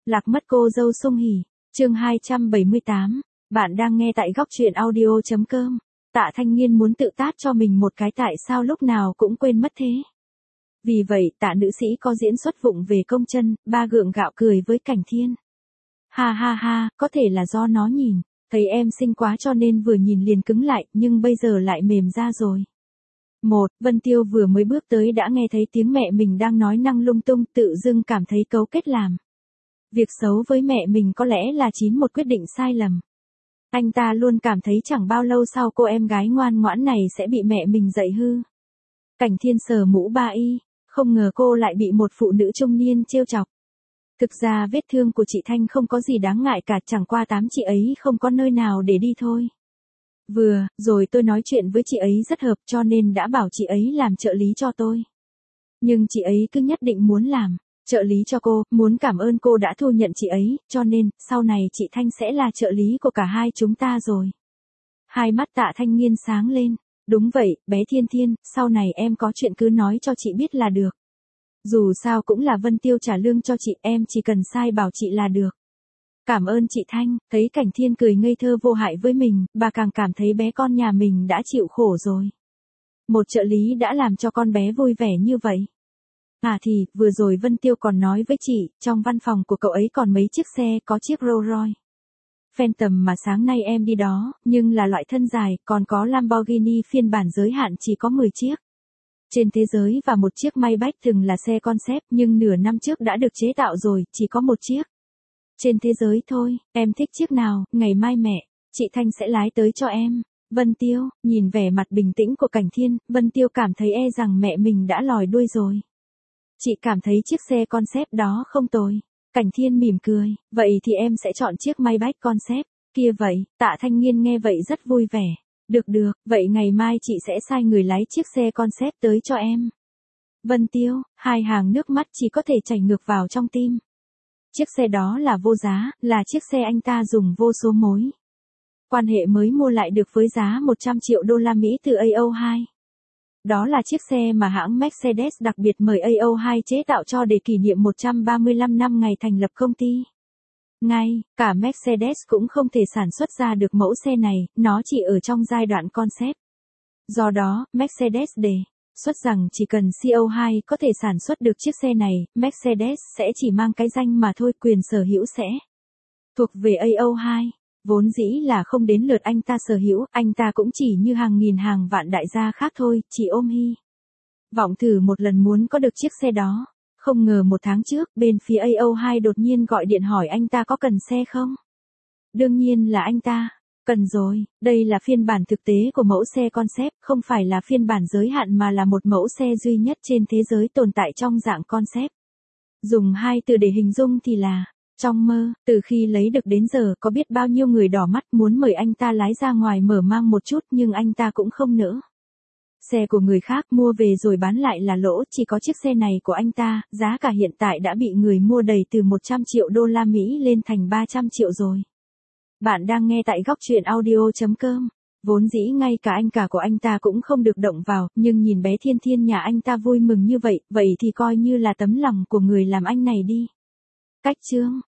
Lạc mất cô dâu Sung Hỉ. Chương 278. Bạn đang nghe tại góc truyện audio.com. Tạ Thanh Nghiên muốn tự tát cho mình một cái tại sao lúc nào cũng quên mất thế. Vì vậy Tạ nữ sĩ có diễn xuất vụng về công chân, ba gượng gạo cười với Cảnh Thiên. Ha ha ha, có thể là do nó nhìn, thấy em xinh quá cho nên vừa nhìn liền cứng lại, nhưng bây giờ lại mềm ra rồi. Vân Tiêu vừa mới bước tới đã nghe thấy tiếng mẹ mình đang nói năng lung tung, tự dưng cảm thấy cấu kết làm việc xấu với mẹ mình có lẽ là một quyết định sai lầm. Anh ta luôn cảm thấy chẳng bao lâu sau cô em gái ngoan ngoãn này sẽ bị mẹ mình dạy hư. Cảnh Thiên sờ mũ ba y, không ngờ cô lại bị một phụ nữ trung niên trêu chọc. Thực ra vết thương của chị Thanh không có gì đáng ngại cả, chẳng qua chị ấy không có nơi nào để đi thôi. Vừa rồi tôi nói chuyện với chị ấy rất hợp cho nên đã bảo chị ấy làm trợ lý cho tôi. Nhưng chị ấy cứ nhất định muốn làm trợ lý cho cô, muốn cảm ơn cô đã thu nhận chị ấy, cho nên sau này chị Thanh sẽ là trợ lý của cả hai chúng ta rồi. Hai mắt Tạ Thanh Nghiên sáng lên. Đúng vậy, bé Thiên Thiên, sau này em có chuyện cứ nói cho chị biết là được. Dù sao cũng là Vân Tiêu trả lương cho chị, em chỉ cần sai bảo chị là được. Cảm ơn chị Thanh. Thấy Cảnh Thiên cười ngây thơ vô hại với mình, bà càng cảm thấy bé con nhà mình đã chịu khổ rồi. Một trợ lý đã làm cho con bé vui vẻ như vậy. Thì, vừa rồi Vân Tiêu còn nói với chị, trong văn phòng của cậu ấy còn mấy chiếc xe, có chiếc Rolls Royce Phantom mà sáng nay em đi đó, nhưng là loại thân dài, còn có Lamborghini phiên bản giới hạn chỉ có 10 chiếc. Trên thế giới và một chiếc Maybach từng là xe concept nhưng nửa năm trước đã được chế tạo rồi, chỉ có một chiếc. Trên thế giới thôi, em thích chiếc nào, ngày mai chị Thanh sẽ lái tới cho em. Vân Tiêu, nhìn vẻ mặt bình tĩnh của Cảnh Thiên, Vân Tiêu cảm thấy rằng mẹ mình đã lòi đuôi rồi. Chị cảm thấy chiếc xe concept đó không tồi. Cảnh Thiên mỉm cười, vậy thì em sẽ chọn chiếc Maybach concept. Kia vậy, Tạ Thanh Nghiên nghe vậy rất vui vẻ. Được, vậy ngày mai chị sẽ sai người lái chiếc xe concept tới cho em. Vân Tiêu, hai hàng nước mắt chỉ có thể chảy ngược vào trong tim. Chiếc xe đó là vô giá, là chiếc xe anh ta dùng vô số mối quan hệ mới mua lại được với giá 100 triệu đô la Mỹ từ AO2. Đó là chiếc xe mà hãng Mercedes đặc biệt mời AO2 chế tạo cho để kỷ niệm 135 năm ngày thành lập công ty. Ngay, cả Mercedes cũng không thể sản xuất ra được mẫu xe này, nó chỉ ở trong giai đoạn concept. Do đó, Mercedes đề xuất rằng chỉ cần CO2 có thể sản xuất được chiếc xe này, Mercedes sẽ chỉ mang cái danh mà thôi, quyền sở hữu sẽ thuộc về AO2. Vốn dĩ là không đến lượt anh ta sở hữu, anh ta cũng chỉ như hàng nghìn hàng vạn đại gia khác thôi, chỉ ôm hy vọng thử một lần muốn có được chiếc xe đó. Không ngờ một tháng trước, bên phía AO2 đột nhiên gọi điện hỏi anh ta có cần xe không? Đương nhiên là anh ta cần rồi, đây là phiên bản thực tế của mẫu xe concept, không phải là phiên bản giới hạn mà là một mẫu xe duy nhất trên thế giới tồn tại trong dạng concept. Dùng hai từ để hình dung thì là trong mơ. Từ khi lấy được đến giờ có biết bao nhiêu người đỏ mắt muốn mời anh ta lái ra ngoài mở mang một chút nhưng anh ta cũng không nỡ. Xe của người khác mua về rồi bán lại là lỗ, chỉ có chiếc xe này của anh ta, giá cả hiện tại đã bị người mua đẩy từ 100 triệu đô la Mỹ lên thành 300 triệu rồi. Bạn đang nghe tại góc truyện audio.com. Vốn dĩ ngay cả anh cả của anh ta cũng không được động vào, nhưng nhìn bé Thiên Thiên nhà anh ta vui mừng như vậy, vậy thì coi như là tấm lòng của người làm anh này đi. Cách chương